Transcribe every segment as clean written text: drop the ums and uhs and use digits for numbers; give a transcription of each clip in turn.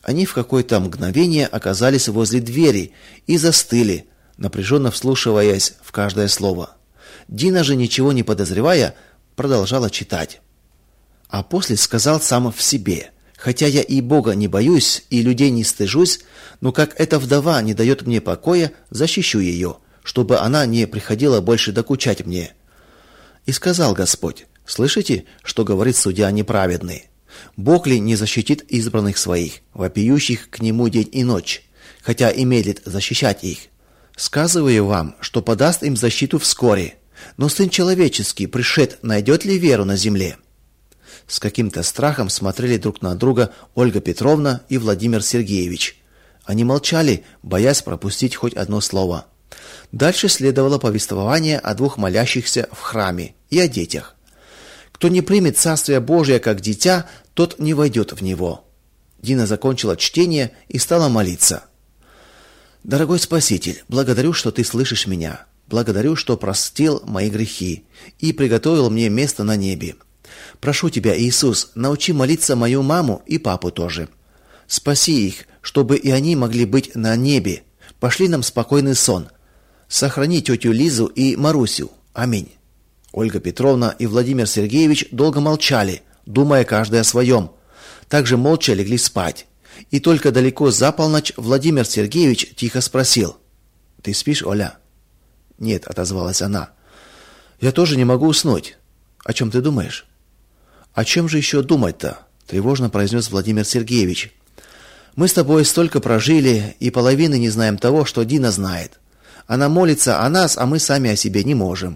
Они в какое-то мгновение оказались возле двери и застыли, напряженно вслушиваясь в каждое слово. Дина же, ничего не подозревая, продолжала читать. А после сказал сам в себе: «Хотя я и Бога не боюсь, и людей не стыжусь, но как эта вдова не дает мне покоя, защищу ее, чтобы она не приходила больше докучать мне». И сказал Господь: «Слышите, что говорит судья неправедный? Бог ли не защитит избранных своих, вопиющих к нему день и ночь, хотя и медлит защищать их? Сказываю вам, что подаст им защиту вскоре. Но Сын Человеческий, пришед, найдет ли веру на земле?» С каким-то страхом смотрели друг на друга Ольга Петровна и Владимир Сергеевич. Они молчали, боясь пропустить хоть одно слово. Дальше следовало повествование о двух молящихся в храме и о детях. «Кто не примет Царствие Божие как дитя, тот не войдет в него». Дина закончила чтение и стала молиться. «Дорогой Спаситель, благодарю, что Ты слышишь меня. Благодарю, что простил мои грехи и приготовил мне место на небе. Прошу Тебя, Иисус, научи молиться мою маму и папу тоже. Спаси их, чтобы и они могли быть на небе. Пошли нам спокойный сон. Сохрани тетю Лизу и Марусю. Аминь». Ольга Петровна и Владимир Сергеевич долго молчали, думая каждый о своем. Также молча легли спать. И только далеко за полночь Владимир Сергеевич тихо спросил: «Ты спишь, Оля?» «Нет», — отозвалась она. «Я тоже не могу уснуть. О чем ты думаешь?» «О чем же еще думать-то?» — тревожно произнес Владимир Сергеевич. «Мы с тобой столько прожили и половины не знаем того, что Дина знает. Она молится о нас, а мы сами о себе не можем».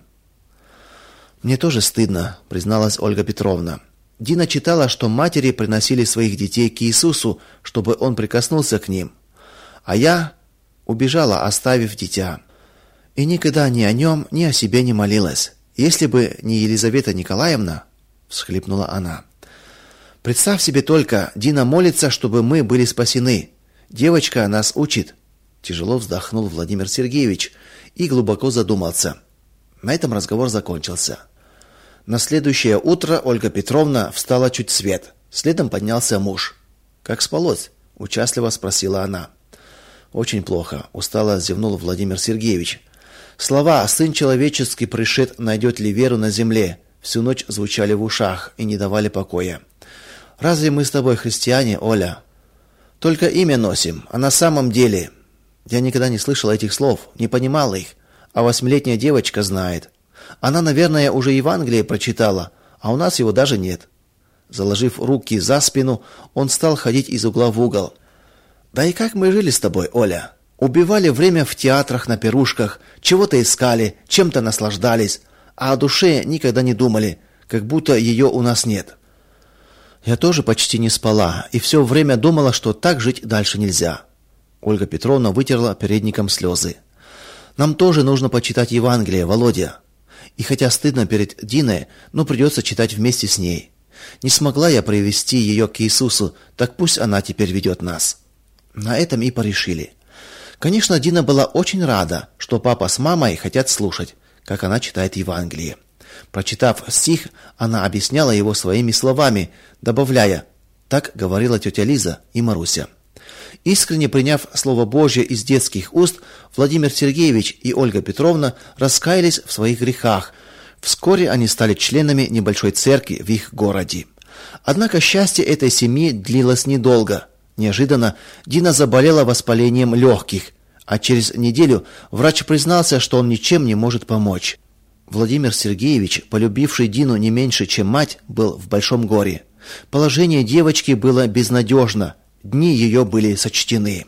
«Мне тоже стыдно», — призналась Ольга Петровна. Дина читала, что матери приносили своих детей к Иисусу, чтобы он прикоснулся к ним. А я убежала, оставив дитя. И никогда ни о нем, ни о себе не молилась. Если бы не Елизавета Николаевна, — всхлипнула она. «Представь себе только, Дина молится, чтобы мы были спасены. Девочка нас учит». Тяжело вздохнул Владимир Сергеевич и глубоко задумался. На этом разговор закончился. На следующее утро Ольга Петровна встала чуть свет. Следом поднялся муж. «Как спалось?» — участливо спросила она. «Очень плохо», — устало зевнул Владимир Сергеевич. Слова «Сын человеческий пришед, найдет ли веру на земле» всю ночь звучали в ушах и не давали покоя. «Разве мы с тобой христиане, Оля? Только имя носим, а на самом деле...» Я никогда не слышала этих слов, не понимала их, а 8-летняя девочка знает. Она, наверное, уже Евангелие прочитала, а у нас его даже нет. Заложив руки за спину, он стал ходить из угла в угол. «Да и как мы жили с тобой, Оля? Убивали время в театрах, на пирушках, чего-то искали, чем-то наслаждались, а о душе никогда не думали, как будто ее у нас нет. Я тоже почти не спала и все время думала, что так жить дальше нельзя». Ольга Петровна вытерла передником слезы. «Нам тоже нужно почитать Евангелие, Володя. И хотя стыдно перед Диной, но придется читать вместе с ней. Не смогла я привести ее к Иисусу, так пусть она теперь ведет нас». На этом и порешили. Конечно, Дина была очень рада, что папа с мамой хотят слушать, как она читает Евангелие. Прочитав стих, она объясняла его своими словами, добавляя: «Так говорила тетя Лиза и Маруся». Искренне приняв Слово Божье из детских уст, Владимир Сергеевич и Ольга Петровна раскаялись в своих грехах. Вскоре они стали членами небольшой церкви в их городе. Однако счастье этой семьи длилось недолго. Неожиданно Дина заболела воспалением легких, а через неделю врач признался, что он ничем не может помочь. Владимир Сергеевич, полюбивший Дину не меньше, чем мать, был в большом горе. Положение девочки было безнадежно, дни ее были сочтены.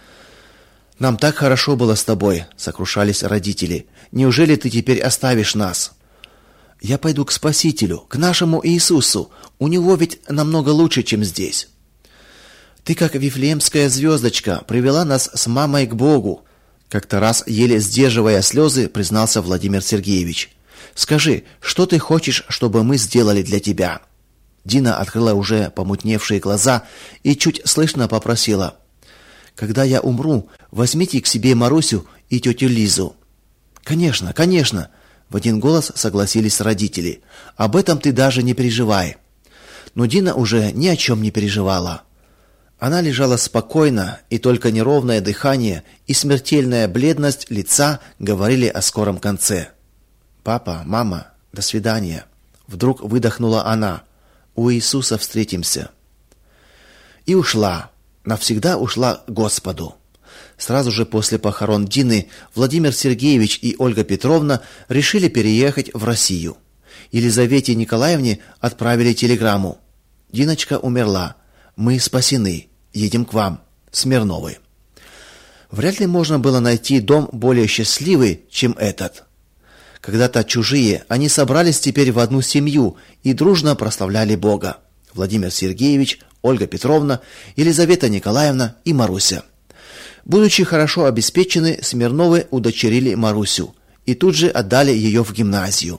«Нам так хорошо было с тобой», — сокрушались родители. «Неужели ты теперь оставишь нас?» «Я пойду к Спасителю, к нашему Иисусу. У него ведь намного лучше, чем здесь». «Ты, как вифлеемская звездочка, привела нас с мамой к Богу», — как-то раз, еле сдерживая слезы, признался Владимир Сергеевич. «Скажи, что ты хочешь, чтобы мы сделали для тебя?» Дина открыла уже помутневшие глаза и чуть слышно попросила: «Когда я умру, возьмите к себе Марусю и тетю Лизу». «Конечно, конечно», — в один голос согласились родители. «Об этом ты даже не переживай». Но Дина уже ни о чем не переживала. Она лежала спокойно, и только неровное дыхание и смертельная бледность лица говорили о скором конце. «Папа, мама, до свидания!» Вдруг выдохнула она. «У Иисуса встретимся!» И ушла, навсегда ушла к Господу. Сразу же после похорон Дины Владимир Сергеевич и Ольга Петровна решили переехать в Россию. Елизавете Николаевне отправили телеграмму: «Диночка умерла. Мы спасены. Едем к вам. Смирновы». Вряд ли можно было найти дом более счастливый, чем этот. Когда-то чужие, они собрались теперь в одну семью и дружно прославляли Бога. Владимир Сергеевич, Ольга Петровна, Елизавета Николаевна и Маруся. Будучи хорошо обеспечены, Смирновы удочерили Марусю и тут же отдали ее в гимназию.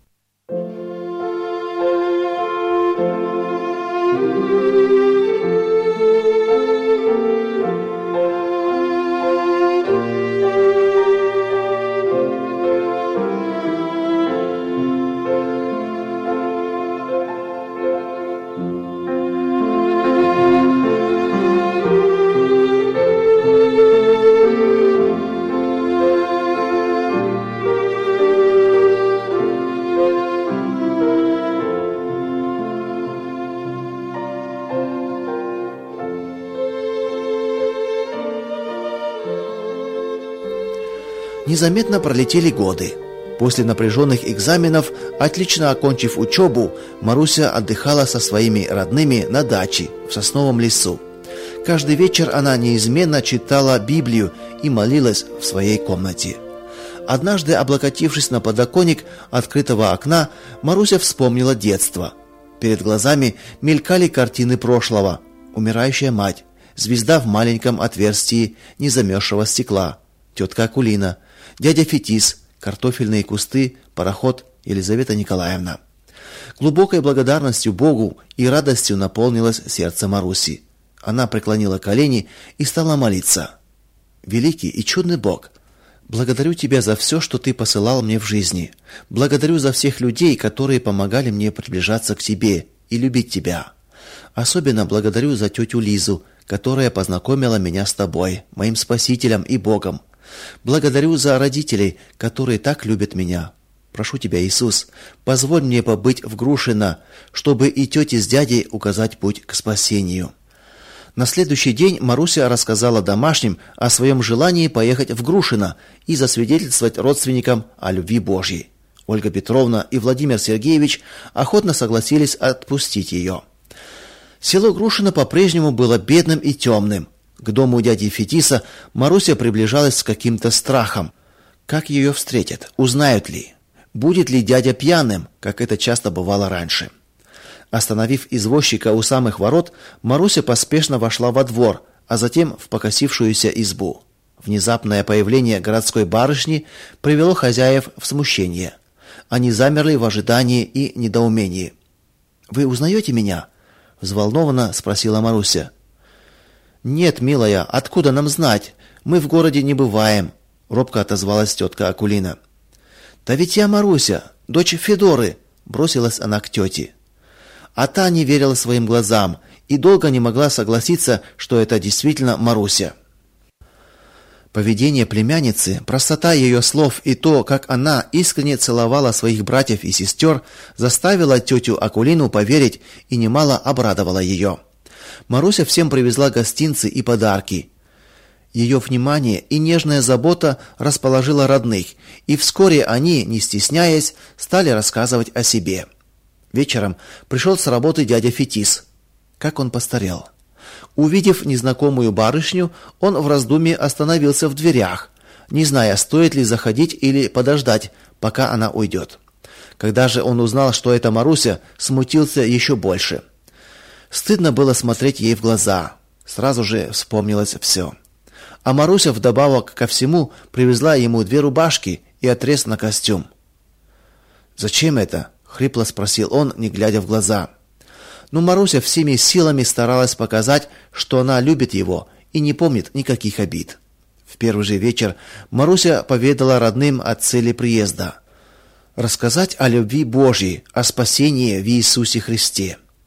Незаметно пролетели годы. После напряженных экзаменов, отлично окончив учебу, Маруся отдыхала со своими родными на даче в сосновом лесу. Каждый вечер она неизменно читала Библию и молилась в своей комнате. Однажды, облокотившись на подоконник открытого окна, Маруся вспомнила детство. Перед глазами мелькали картины прошлого: умирающая мать, звезда в маленьком отверстии незамерзшего стекла, тетка Акулина, дядя Фетис, картофельные кусты, пароход, Елизавета Николаевна. Глубокой благодарностью Богу и радостью наполнилось сердце Маруси. Она преклонила колени и стала молиться: «Великий и чудный Бог, благодарю Тебя за все, что Ты посылал мне в жизни. Благодарю за всех людей, которые помогали мне приближаться к Тебе и любить Тебя. Особенно благодарю за тетю Лизу, которая познакомила меня с Тобой, моим Спасителем и Богом. Благодарю за родителей, которые так любят меня. Прошу Тебя, Иисус, позволь мне побыть в Грушино, чтобы и тете с дядей указать путь к спасению». На следующий день Маруся рассказала домашним о своем желании поехать в Грушино и засвидетельствовать родственникам о любви Божьей. Ольга Петровна и Владимир Сергеевич охотно согласились отпустить ее. Село Грушино по-прежнему было бедным и темным. К дому дяди Фетиса Маруся приближалась с каким-то страхом. Как ее встретят? Узнают ли? Будет ли дядя пьяным, как это часто бывало раньше? Остановив извозчика у самых ворот, Маруся поспешно вошла во двор, а затем в покосившуюся избу. Внезапное появление городской барышни привело хозяев в смущение. Они замерли в ожидании и недоумении. «Вы узнаете меня?» – взволнованно спросила Маруся. «Нет, милая, откуда нам знать? Мы в городе не бываем», — робко отозвалась тетка Акулина. «Да ведь я Маруся, дочь Федоры», — бросилась она к тете. А та не верила своим глазам и долго не могла согласиться, что это действительно Маруся. Поведение племянницы, простота ее слов и то, как она искренне целовала своих братьев и сестер, заставило тетю Акулину поверить и немало обрадовало ее. Маруся всем привезла гостинцы и подарки. Ее внимание и нежная забота расположила родных, и вскоре они, не стесняясь, стали рассказывать о себе. Вечером пришел с работы дядя Фетис. Как он постарел! Увидев незнакомую барышню, он в раздумье остановился в дверях, не зная, стоит ли заходить или подождать, пока она уйдет. Когда же он узнал, что это Маруся, смутился еще больше. Стыдно было смотреть ей в глаза. Сразу же вспомнилось все. А Маруся вдобавок ко всему привезла ему 2 рубашки и отрез на костюм. «Зачем это?» — хрипло спросил он, не глядя в глаза. Но Маруся всеми силами старалась показать, что она любит его и не помнит никаких обид. В первый же вечер Маруся поведала родным о цели приезда. Рассказать о любви Божьей, о спасении в Иисусе Христе.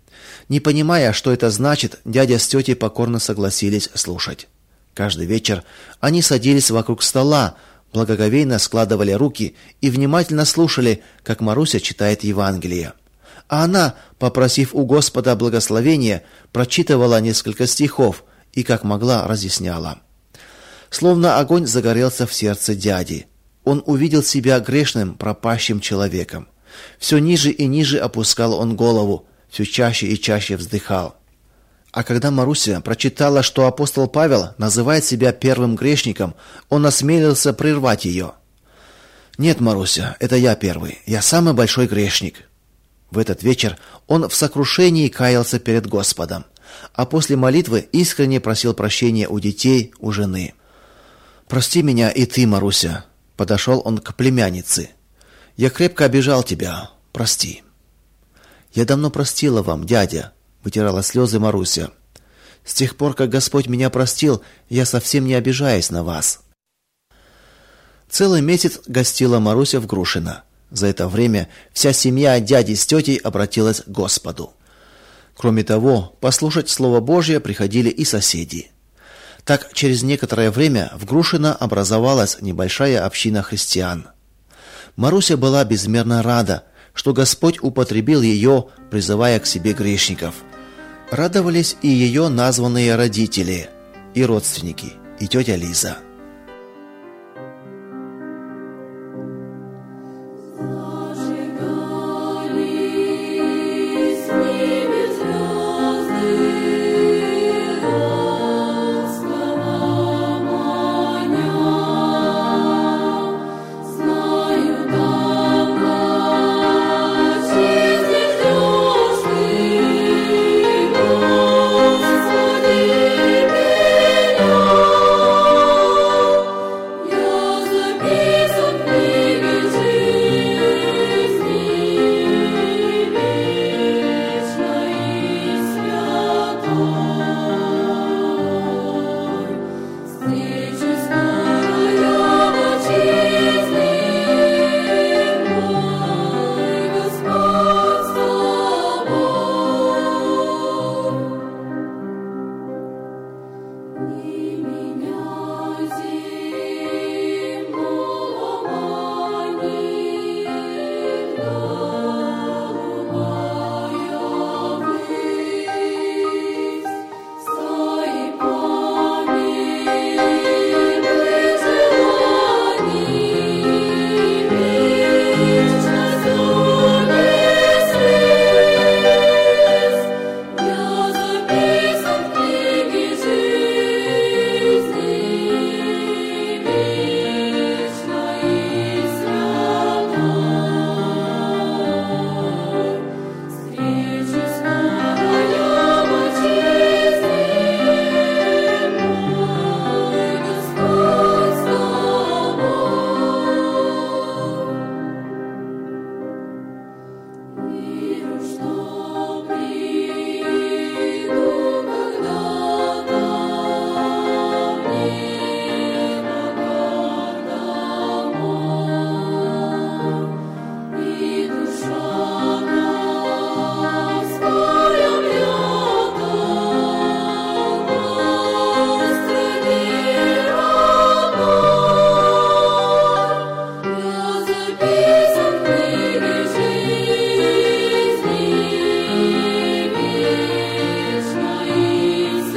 Не понимая, что это значит, дядя с тетей покорно согласились слушать. Каждый вечер они садились вокруг стола, благоговейно складывали руки и внимательно слушали, как Маруся читает Евангелие. А она, попросив у Господа благословения, прочитывала несколько стихов и, как могла, разъясняла. Словно огонь загорелся в сердце дяди. Он увидел себя грешным, пропащим человеком. Все ниже и ниже опускал он голову, все чаще и чаще вздыхал. А когда Маруся прочитала, что апостол Павел называет себя первым грешником, он осмелился прервать ее. «Нет, Маруся, это я первый. Я самый большой грешник». В этот вечер он в сокрушении каялся перед Господом, а после молитвы искренне просил прощения у детей, у жены. «Прости меня и ты, Маруся», — подошел он к племяннице. «Я крепко обижал тебя. Прости». «Я давно простила вам, дядя», — вытирала слезы Маруся. «С тех пор, как Господь меня простил, я совсем не обижаюсь на вас». Целый месяц гостила Маруся в Грушино. За это время вся семья дяди с тетей обратилась к Господу. Кроме того, послушать Слово Божье приходили и соседи. Так, через некоторое время в Грушино образовалась небольшая община христиан. Маруся была безмерно рада, что Господь употребил ее, призывая к себе грешников. Радовались и ее названные родители, и родственники, и тетя Лиза.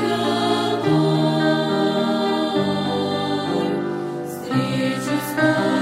Встречи с